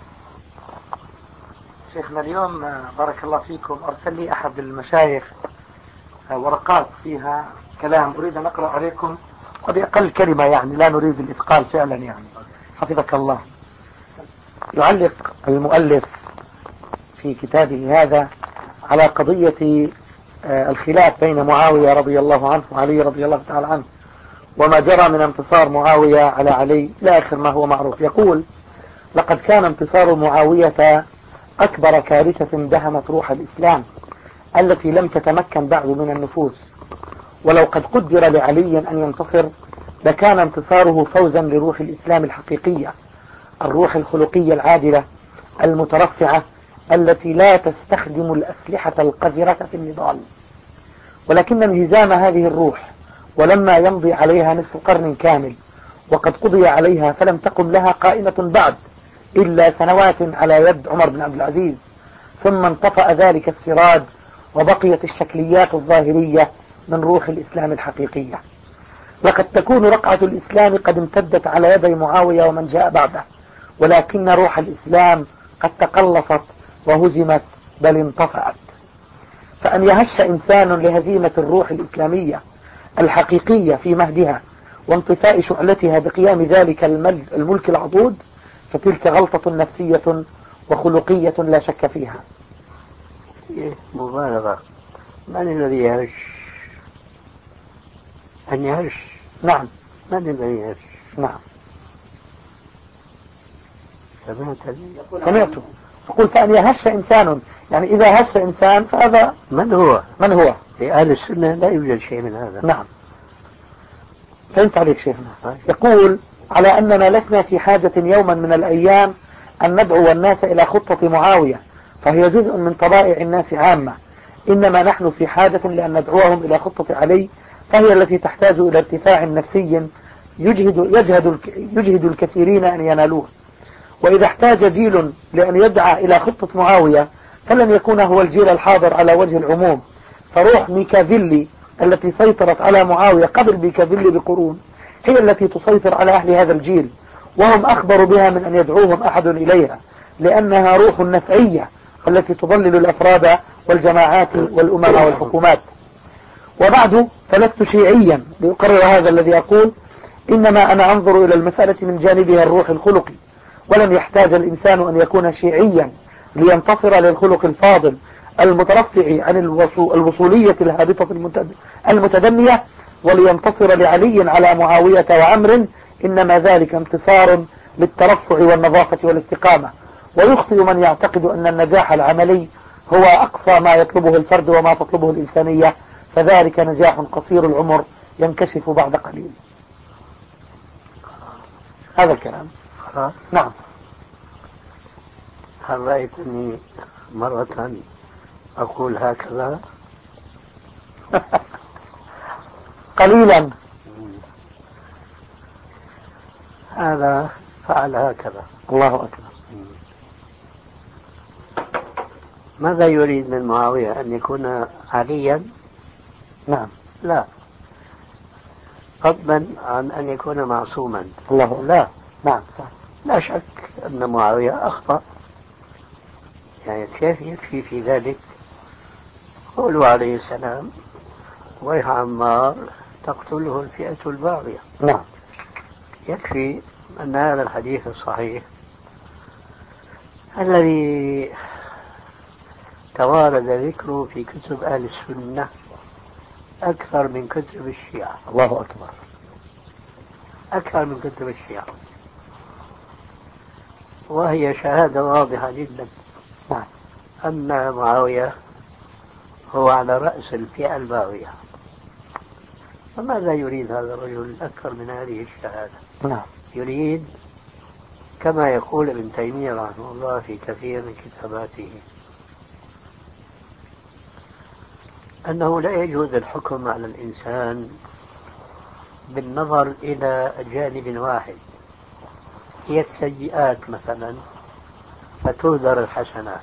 S3: شيخنا اليوم بارك الله فيكم أرسل لي أحد المشايخ ورقات فيها كلام أريد أن أقرأ عليكم وبأقل كلمة، يعني لا نريد الإثقال فعلا، يعني حفظك الله. يعلق المؤلف في كتابه هذا على قضية الخلاف بين معاوية رضي الله عنه وعلي رضي الله تعالى عنه وما جرى من انتصار معاوية على علي لا آخر ما هو معروف. يقول: لقد كان انتصار معاوية أكبر كارثة دهمت روح الإسلام التي لم تتمكن بعد من النفوس، ولو قد قدر لعلي أن ينتصر لكان انتصاره فوزا لروح الإسلام الحقيقية، الروح الخلقية العادلة المترفعة التي لا تستخدم الأسلحة القذرة في النضال. ولكن انهزام هذه الروح ولما يمضي عليها نصف قرن كامل وقد قضي عليها فلم تقم لها قائمة بعد إلا سنوات على يد عمر بن عبد العزيز، ثم انطفأ ذلك السراج وبقيت الشكليات الظاهرية من روح الإسلام الحقيقية. لقد تكون رقعة الإسلام قد امتدت على يدي معاوية ومن جاء بعده، ولكن روح الإسلام قد تقلصت وهزمت بل انطفأت. فأن يهش إنسان لهزيمة الروح الإسلامية الحقيقية في مهدها وانطفاء شعلتها بقيام ذلك الملك العضوض فتلك غلطة نفسية وخلقية لا شك فيها.
S4: مبالغة. من الذي يهش؟ أن يهش.
S2: نعم.
S4: من الذي يهش؟
S2: نعم.
S4: سمعت
S2: سمعته. يقول: فأن يهش إنسان، يعني إذا هش إنسان فهذا
S4: من هو؟
S2: من هو؟
S4: في أهل السنة لا يوجد شيء من هذا.
S2: نعم. فهمت عليك شيخنا. يقول: على أننا لسنا في حاجة يوما من الأيام أن ندعو الناس إلى خطة معاوية فهي جزء من طبائع الناس عامة، إنما نحن في حاجة لأن ندعوهم إلى خطة علي فهي التي تحتاج إلى ارتفاع نفسي يجهد, يجهد, يجهد الكثيرين أن ينالوه. وإذا احتاج جيل لأن يدعى إلى خطة معاوية فلن يكون هو الجيل الحاضر على وجه العموم، فروح ميكافيلي التي سيطرت على معاوية قبل ميكافيلي بقرون هي التي تسيطر على أهل هذا الجيل، وهم أخبر بها من أن يدعوهم أحد إليها، لأنها روح نفعية التي تضلل الأفراد والجماعات والأمم والحكومات. وبعد فلست شيعيا لأقرر هذا الذي أقول، إنما أنا أنظر إلى المسألة من جانبها الروح الخلقي، ولم يحتاج الإنسان أن يكون شيعيا لينتصر للخلق الفاضل المترفع عن الوصولية الهابطة المتدنية ولينتصر لعلي على معاوية وعمر، إنما ذلك انتصار للترفع والنظافة والاستقامة. ويخطئ من يعتقد أن النجاح العملي هو أقصى ما يطلبه الفرد وما تطلبه الإنسانية، فذلك نجاح قصير العمر ينكشف بعد قليل. هذا الكلام. نعم.
S4: هل رأيتني مرة أقول هكذا؟
S2: قليلا.
S4: هذا فعل هكذا.
S2: الله أكبر.
S4: ماذا يريد من معاوية؟ أن يكون عليا؟
S2: نعم.
S4: لا، فضلا عن أن يكون معصوما.
S2: الله.
S4: لا.
S2: نعم.
S4: لا شك أن معاوية أخطأ، يعني كيف يكفي في ذلك قوله عليه السلام: ويح عمار تقتله الفئة الباغية.
S2: نعم.
S4: يكفي أن هذا الحديث الصحيح الذي توارد ذكره في كتب أهل السنة أكثر من كتب الشيعة.
S3: الله أكبر.
S4: أكثر من كتب الشيعة، وهي شهادة واضحة جدا أن معاوية هو على رأس الفئة الباغية. فماذا يريد هذا الرجل أكثر من هذه الشهادة؟
S3: نعم.
S4: يريد كما يقول ابن تيمية رحمه الله في كثير من كتاباته أنه لا يجوز الحكم على الإنسان بالنظر إلى جانب واحد، هي السيئات مثلا فتهدر الحسنات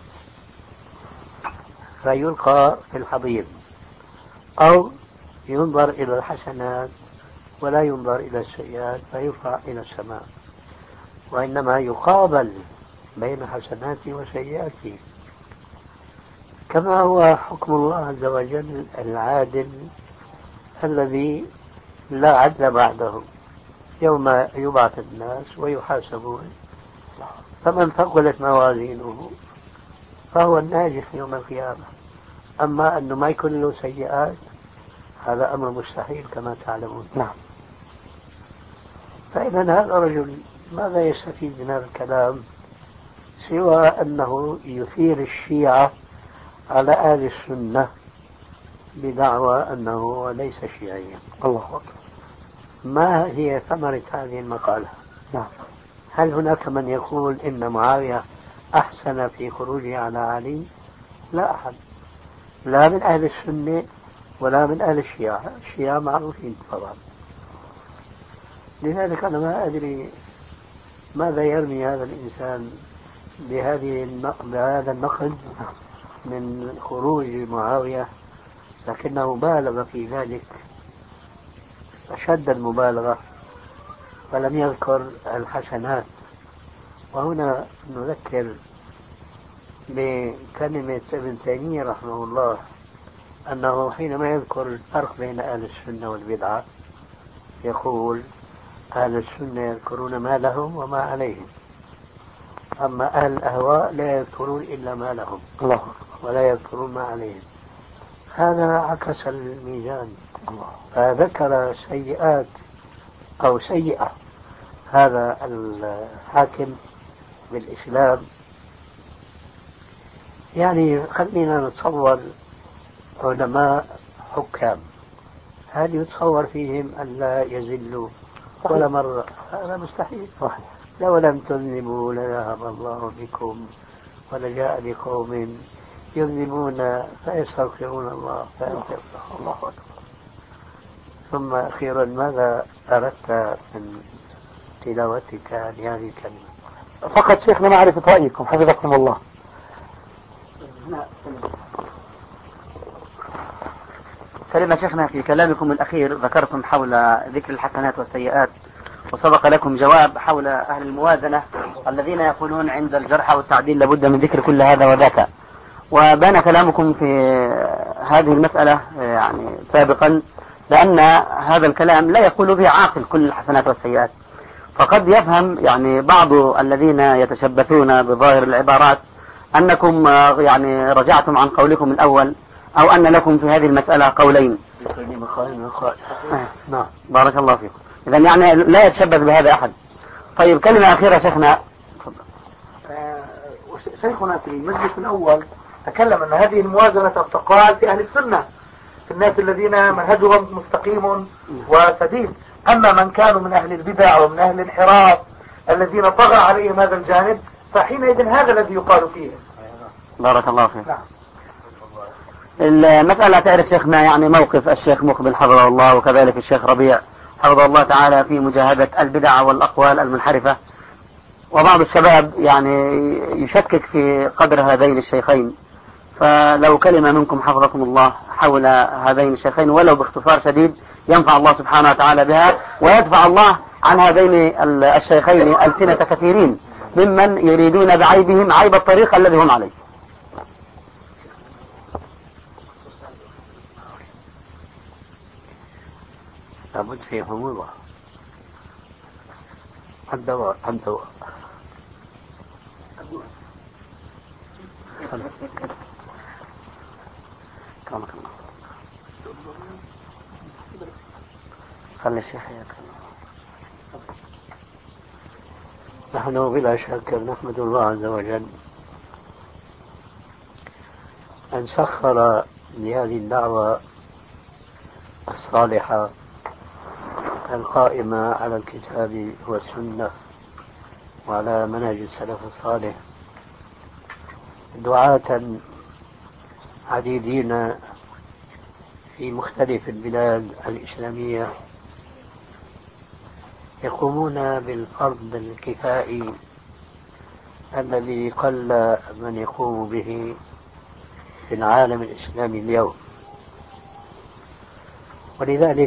S4: فيلقى في الحضيض، أو ينظر إلى الحسنات ولا ينظر إلى السيئات فيرفع إلى السماء، وإنما يقابل بين حسناته وسيئاته، كما هو حكم الله عز وجل العادل الذي لا عدل بعده يوم يبعث الناس ويحاسبون، فمن ثقلت موازينه فهو الناجح يوم القيامة. أما أنه ما يكون له سيئات هذا أمر مستحيل كما تعلمون.
S3: نعم.
S4: فإذا هذا الرجل ماذا يستفيد من هذا الكلام سوى أنه يثير الشيعة على أهل السنة بدعوى أنه ليس شيعيا.
S3: الله أكبر.
S4: ما هي ثمرة هذه المقالة؟
S3: نعم.
S4: هل هناك من يقول إن معاوية أحسن في خروجه على علي؟ لا أحد، لا من أهل السنة ولا من أهل الشيعة. الشيعة معروفين طبعا. لذلك أنا ما أدري ماذا يرمي هذا الإنسان بهذه بهذا النقد من خروج معاوية، لكنه بالغ في ذلك أشد المبالغة فلم يذكر الحسنات. وهنا نذكر بكلمة ابن تيمية رحمه الله أنه حينما يذكر الفرق بين أهل السنة والبدعة يقول أهل السنة يذكرون ما لهم وما عليهم، أما أهل الأهواء لا يذكرون إلا ما لهم
S3: الله
S4: ولا يذكرون ما عليهم. هذا عكس الميزان. فذكر سيئات أو سيئة هذا الحاكم بالإسلام. يعني خلينا نتصور علماء حكام، هل يتصور فيهم أن لا يزلوا ولا مرة؟ هذا مستحيل.
S3: صحيح.
S4: لو لم تذنبوا لذهب الله بكم ولجاء بقوم يذنبون فيستغفرون الله فيغفر الله أكبر. ثم أخيرا ماذا أردت من تلاوتك لهذه الكلمة؟
S3: فقط شيخنا معرفة رأيكم حفظكم الله.
S2: كلمة شيخنا في كلامكم الأخير ذكرتم حول ذكر الحسنات والسيئات، وسبق لكم جواب حول أهل الموازنة الذين يقولون عند الجرح والتعديل لابد من ذكر كل هذا وذاك. وبان كلامكم في هذه المسألة يعني سابقا لأن هذا الكلام لا يقول به عاقل كل الحسنات والسيئات، فقد يفهم يعني بعض الذين يتشبثون بظاهر العبارات أنكم يعني رجعتم عن قولكم الأول أو أن لكم في هذه المسألة قولين.
S4: نعم.
S2: بارك الله فيكم. إذا يعني لا يتشبث بهذا أحد. طيب كلمة أخيرة شيخنا.
S3: آه شيخنا في المجلس الأول تكلم أن هذه الموازنة تقال في أهل السنة، في الناس الذين منهجهم مستقيم وسديد. أما من كانوا من أهل البدع ومن أهل الانحراف الذين طغى عليهم هذا الجانب فحينئذ هذا الذي يقال فيهم.
S2: بارك الله فيك.
S3: نعم.
S2: المسألة تعرف شيخنا يعني موقف الشيخ مقبل حفظه الله وكذلك الشيخ ربيع حفظه الله تعالى في مجاهدة البدع والأقوال المنحرفة، وبعض الشباب يعني يشكك في قدر هذين الشيخين، فلو كلمة منكم حفظكم الله حول هذين الشيخين ولو باختصار شديد ينفع الله سبحانه وتعالى بها، ويدفع الله عن هذين الشيخين ألسنة كثيرين ممن يريدون بعيبهم عيب الطريق الذي هم عليه.
S4: لابد في حموضة الدواء الدواء
S2: أكرمك الله. خلي الشيخ يتكلم.
S4: نحن بلا شك نحمد الله عز وجل أن سخر لهذه الدعوة الصالحة القائمة على الكتاب والسنة وعلى منهج السلف الصالح دعاة عديدين في مختلف البلاد الإسلامية يقومون بالفرض الكفائي الذي قل من يقوم به في العالم الإسلامي اليوم. ولذلك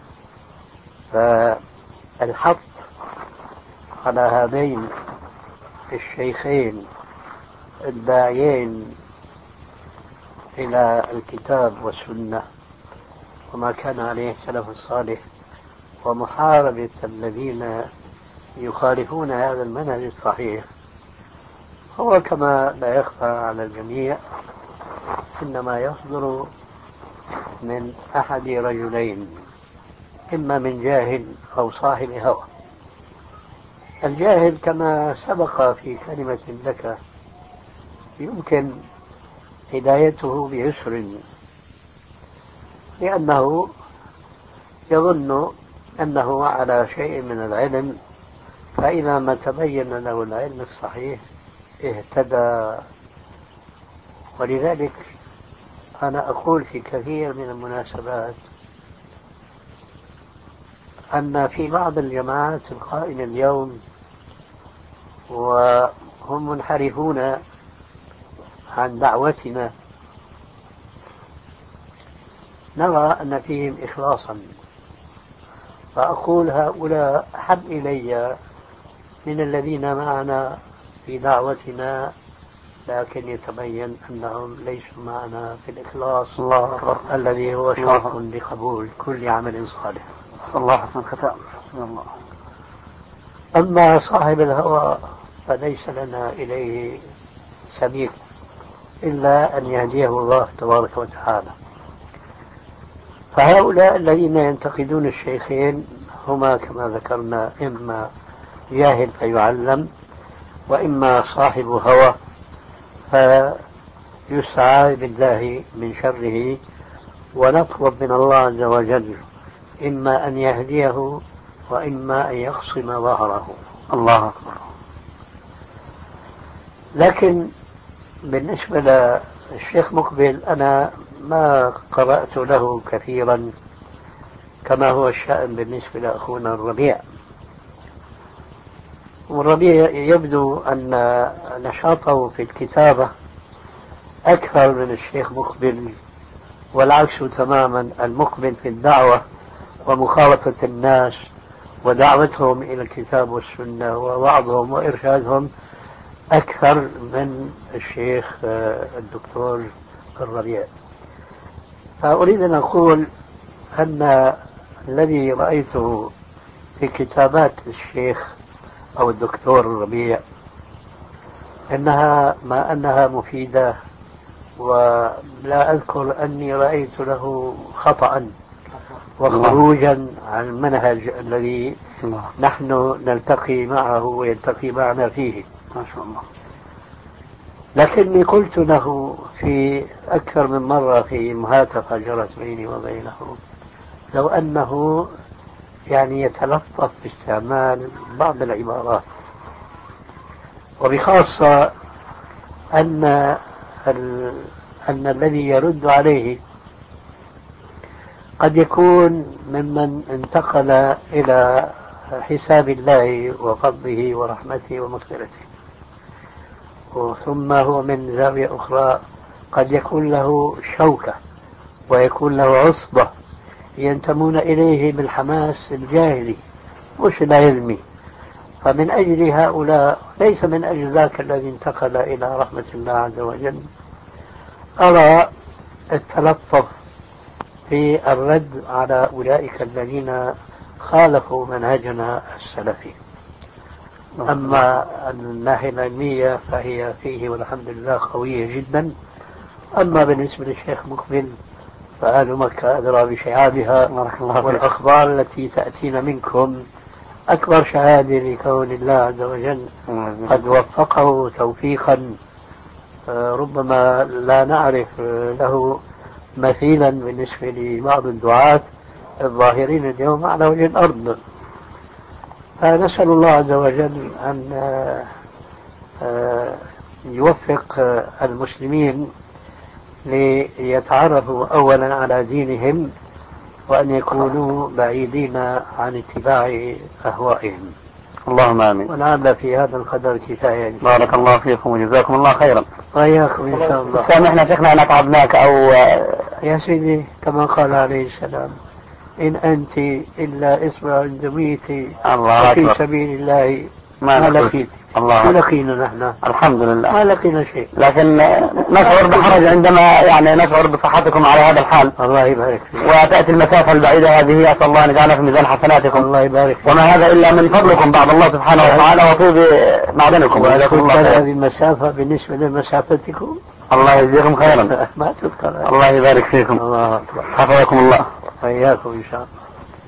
S4: فالحث على هذين الشيخين الداعيين إلى الكتاب والسنة وما كان عليه السلف الصالح ومحاربة الذين يخالفون هذا المنهج الصحيح هو كما لا يخفى على الجميع إنما يصدر من أحد رجلين، إما من جاهل أو صاحب هوى. الجاهل كما سبق في كلمة لك يمكن هدايته بيسر، لأنه يظن أنه على شيء من العلم، فإذا ما تبين له العلم الصحيح اهتدى. ولذلك أنا أقول في كثير من المناسبات أن في بعض الجماعات القائمة اليوم وهم منحرفون عن دعوتنا نرى أن فيهم إخلاصا، فأقول هؤلاء حب إلي من الذين معنا في دعوتنا، لكن يتبين أنهم ليسوا معنا في الإخلاص الله الذي هو شرط لقبول كل عمل صالح.
S2: الله حسن الختام. الله.
S4: أما صاحب الهوى فليس لنا إليه سبيل إلا أن يهديه الله تبارك وتعالى. فهؤلاء الذين ينتقدون الشيخين هما كما ذكرنا إما جاهل فيعلم، وإما صاحب هوى فيسعى بالله من شره، ونطلب من الله عز وجل إما أن يهديه وإما أن يقصم ظهره.
S2: الله أكبر.
S4: لكن بالنسبة للشيخ مقبل أنا ما قرأت له كثيرا كما هو الشأن بالنسبة لأخونا الربيع. والربيع يبدو أن نشاطه في الكتابة أكثر من الشيخ مقبل، والعكس تماما، المقبل في الدعوة ومخالطة الناس ودعوتهم إلى الكتاب والسنة ووعظهم وإرشادهم أكثر من الشيخ الدكتور الربيع. فأريد أن أقول أن الذي رأيته في كتابات الشيخ أو الدكتور الربيع أنها ما أنها مفيدة، ولا أذكر أني رأيت له خطأ وخروجا عن المنهج الذي نحن نلتقي معه ويلتقي معنا فيه
S2: ما شاء الله.
S4: لكني قلت له في أكثر من مرة في مهاتفة جرت بيني وبينه لو أنه يعني يتلطف باستعمال بعض العبارات، وبخاصة أن أن الذي يرد عليه قد يكون ممن انتقل إلى حساب الله وفضله ورحمته ومغفرته، ثم هو من زاوية أخرى قد يكون له شوكة ويكون له عصبة ينتمون إليه بالحماس الجاهلي مش العلمي. فمن أجل هؤلاء ليس من أجل ذاك الذي انتقل إلى رحمة الله عز وجل أرى التلطف في الرد على أولئك الذين خالفوا منهجنا السلفي. أما الناحية العلمية فهي فيه والحمد لله قوية جدا. أما بالنسبة للشيخ مقبل فأهل مكة أدرى بشعابها، والأخبار التي تأتينا منكم أكبر شهادة لكون الله عز وجل قد وفقه توفيقا ربما لا نعرف له مثيلا بالنسبة لبعض الدعاة الظاهرين اليوم على وجه الأرض. فنسأل الله عز وجل أن يوفق المسلمين ليتعرفوا أولا على دينهم، وأن يكونوا بعيدين عن اتباع أهوائهم.
S2: اللهم آمين.
S4: ولعل في هذا القدر كفاية.
S2: بارك الله فيكم وجزاكم الله خيرا.
S4: وإياكم إن شاء الله.
S2: سامحنا شيخنا أن أتعبناك أو
S4: يا سيدي كما قال عليه السلام: إن أنت إلا إصبع عند ميتي وفي سبيل الله ما لقيت.
S2: الله
S4: ما لقينا نحن
S2: الحمد لله،
S4: ما لقينا شيء،
S2: لكن نشعر بحرج عندما يعني نشعر بصحتكم على هذا الحال.
S4: الله يبارك فيك.
S2: وتأتي المسافة البعيدة هذه، أسأل الله أن يجعلها في ميزان حسناتكم.
S4: الله يبارك فيك.
S2: وما هذا إلا من فضلكم بعد الله سبحانه وتعالى وطيب معدنكم.
S4: وأذكر هذه المسافة بالنسبة لمسافتكم.
S2: الله يجزيكم خيرا.
S4: ما تذكر.
S2: الله يبارك فيكم.
S4: الله أكبر.
S2: حفظكم الله.
S4: وإياكم إن شاء الله.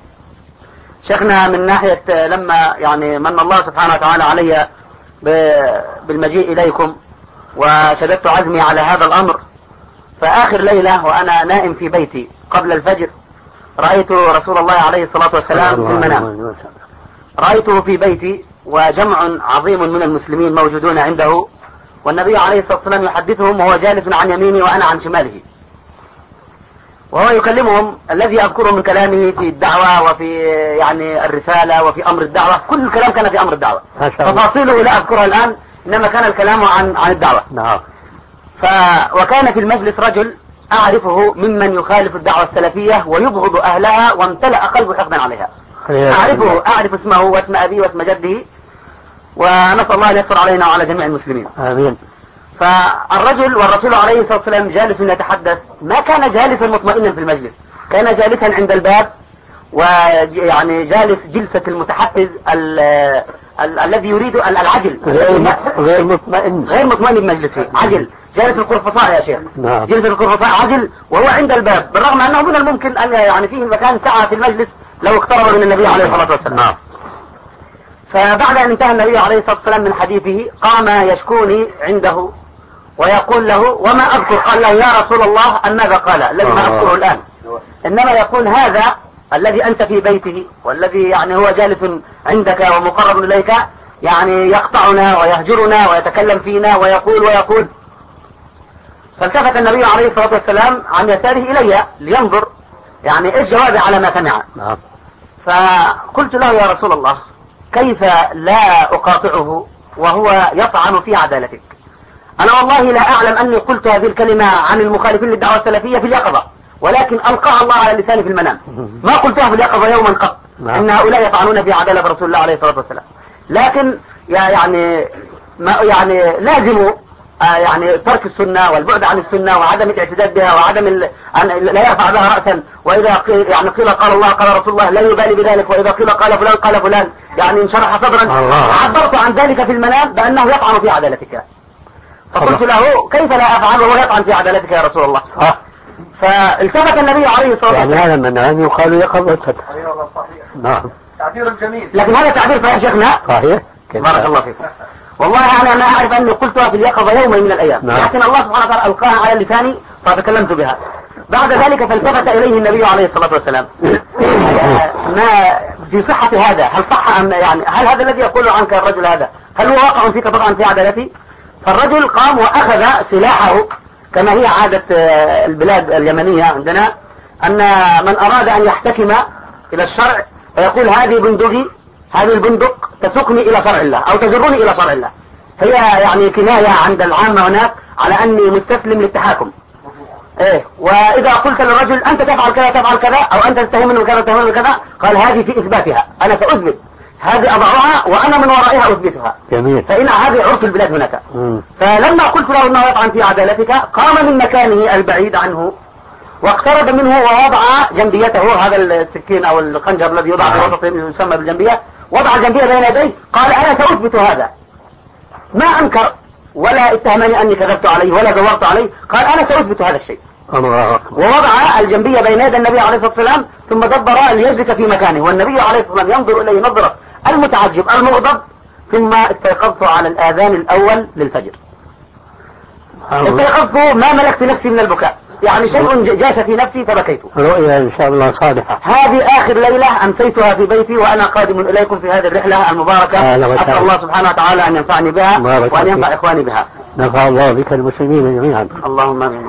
S2: شيخنا من ناحية لما يعني من الله سبحانه وتعالى علي بالمجيء إليكم وشددت عزمي على هذا الأمر، فآخر ليلة وأنا نائم في بيتي قبل الفجر رأيت رسول الله عليه الصلاة والسلام في المنام. رأيته في بيتي وجمع عظيم من المسلمين موجودون عنده، والنبي عليه الصلاة والسلام يحدثهم وهو جالس عن يميني وأنا عن شماله، وهو يكلمهم. الذي أذكره من كلامه في الدعوة وفي يعني الرسالة وفي أمر الدعوة، كل الكلام كان في أمر الدعوة، تفاصيله لا أذكرها الآن، إنما كان الكلام عن عن الدعوة.
S4: نعم.
S2: ف وكان في المجلس رجل أعرفه ممن يخالف الدعوة السلفية ويبغض أهلها وامتلأ قلبه حقدا عليها. أعرفه، أعرف اسمه واسم أبيه واسم جده، ونسأل الله أن يستر علينا وعلى جميع المسلمين.
S4: آمين.
S2: فالرجل والرسول عليه الصلاة والسلام جالس يتحدث، ما كان جالسا مطمئنا في المجلس، كان جالسا عند الباب، ويعني جالس جلسة المتحفز ال ال الذي يريد العجل،
S4: غير مطمئن
S2: غير مطمئن بمجلسه، عجل، جالس القرفصاء يا شيخ.
S4: نعم.
S2: جلسة القرفصاء عجل وهو عند الباب، بالرغم أنه من الممكن أن يعني فيه مكان سعة في المجلس لو اقترب من النبي عليه الصلاة والسلام.
S4: نعم.
S2: فبعد أن انتهى النبي عليه الصلاة والسلام من حديثه قام يشكوني عنده ويقول له وما أذكر، قال له يا رسول الله أن ماذا قال الذي ما أذكره الآن، إنما يقول هذا الذي أنت في بيته والذي يعني هو جالس عندك ومقرب إليك يعني يقطعنا ويهجرنا ويتكلم فينا ويقول ويقول. فالتفت النبي عليه الصلاة والسلام عن يساره إلي لينظر يعني إيش جوابي على ما سمع.
S4: نعم.
S2: فقلت له يا رسول الله كيف لا أقاطعه وهو يطعن في عدالتك؟ أنا والله لا أعلم أني قلت هذه الكلمة عن المخالفين للدعوة السلفية في اليقظة، ولكن ألقاها الله على لساني في المنام، ما قلتها في اليقظة يوما قط إن هؤلاء يطعنون في عدالة رسول الله عليه الصلاة والسلام، لكن يعني ما يعني لازم يعني ترك السنة والبعد عن السنة وعدم الاعتداد بها وعدم ال... لا يرفع بها رأسا، وإذا قيل يعني قيل قال الله قال رسول الله لا يبالي بذلك، وإذا قيل قال فلان قال فلان يعني انشرح صدرا. عبرت عن ذلك في المنام بأنه يطعن في عدالتك، فقلت له كيف لا أفعل وهو يطعن في عدالتك يا رسول الله؟ فالتفت النبي عليه الصلاة والسلام.
S4: يعني هذا المنام يقال يقظة. نعم.
S3: تعبير جميل.
S2: لكن هذا تعبير صحيح شيخنا.
S4: صحيح.
S2: بارك الله فيك. والله أنا ما أعرف أني قلتها في اليقظة يوما من الأيام. نعم. لكن الله سبحانه وتعالى ألقاها على لساني فتكلمت بها. بعد ذلك فالتفت إليه النبي عليه الصلاة والسلام. ما في صحة هذا؟ هل صح أم يعني هل هذا الذي يقول عنك الرجل هذا هل هو واقع فيك طبعا في عدالتي؟ فالرجل قام وأخذ سلاحه كما هي عادة البلاد اليمنية عندنا، أن من أراد أن يحتكم إلى الشرع فيقول هذه بندقي، هذه البندق تسوقني إلى شرع الله أو تجرني إلى شرع الله. هي يعني كناية عند العامة هناك على أني مستسلم للتحاكم. إيه، وإذا قلت للرجل أنت تفعل كذا تفعل كذا أو أنت تتهمني بكذا تتهمني بكذا، قال هذه في إثباتها، أنا سأثبت هذه أضعها وأنا من ورائها أثبتها.
S4: جميل.
S2: فإن هذه عرف البلاد هناك.
S4: مم.
S2: فلما قلت له أنه يطعن في عدالتك قام من مكانه البعيد عنه واقترب منه ووضع جنبيته، هذا السكين أو الخنجر الذي يوضع في وسط يسمى بالجنبية، وضع الجنبية بين يديه، قال أنا سأثبت هذا. ما أنكر ولا اتهمني أني كذبت عليه ولا دورت عليه، قال أنا سأثبت هذا الشيء. ووضع الجنبية بين يدي النبي عليه الصلاة والسلام ثم دبر أن يجلس في مكانه، والنبي عليه الصلاة والسلام ينظر إليه نظرة المتعجب المغضب. ثم استيقظت على الآذان الأول للفجر. استيقظت ما ملكت نفسي من البكاء، يعني شيء جاش في نفسي فبكيت.
S4: رؤيا إن شاء الله صالحة.
S2: هذه آخر ليلة أمسيتها في بيتي وأنا قادم إليكم في هذه الرحلة المباركة. أسأل الله سبحانه وتعالى أن ينفعني بها وأن ينفع إخواني بها.
S4: نفع الله بك المسلمين جميعا.
S2: اللهم آمين.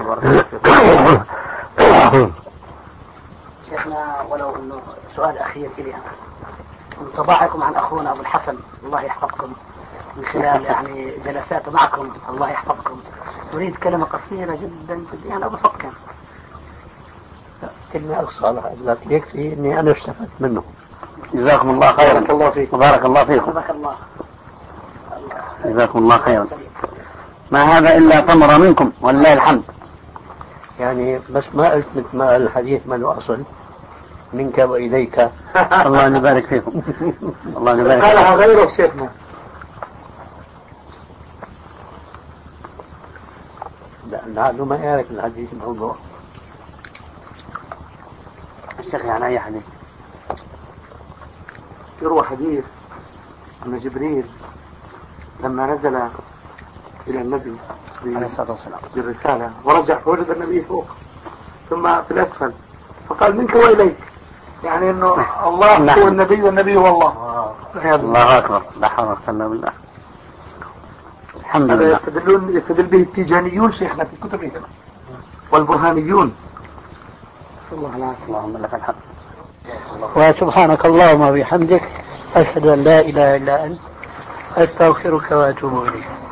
S1: شيخنا، ولو انه سؤال اخير الي انا، انطباعكم عن اخونا ابو الحسن الله يحفظكم من خلال يعني جلساته معكم الله يحفظكم، نريد كلمة قصيرة جدا جدا يعني ابو فكر.
S4: كلمة أقصى لكن يكفي إني أنا استفدت منه.
S2: جزاكم الله خيرا.
S3: بارك الله فيكم.
S2: بارك الله فيكم.
S1: بارك الله.
S2: جزاكم الله خيرا. ما هذا إلا ثمرة منكم ولله الحمد.
S4: يعني بس ما قلت مثل ما الحديث ما له أصل، منك وإليك.
S2: الله يبارك فيكم. الله يبارك فيكم.
S3: قالها غيره شيخنا.
S4: لعله ما يعرف الحديث الموضوع.
S2: الشيخ يعني أي حديث؟
S3: يروى حديث أن جبريل لما نزل إلى النبي
S2: عليه الصلاة والسلام
S3: بالرسالة ورجع فوجد النبي فوق ثم في الأسفل، فقال منك وإليك، يعني أنه الله
S2: نعم.
S3: هو النبي والنبي هو الله.
S2: الله أكبر. لا حول ولا قوة إلا بالله. الحمد
S3: هذا
S2: لله.
S3: يستدلون يستدل به التيجانيون شيخنا في كتبهم والبرهانيون. الله العافية.
S2: اللهم لك الحمد.
S4: وسبحانك اللهم وبحمدك أشهد أن لا إله إلا أنت أستغفرك وأتوب إليك.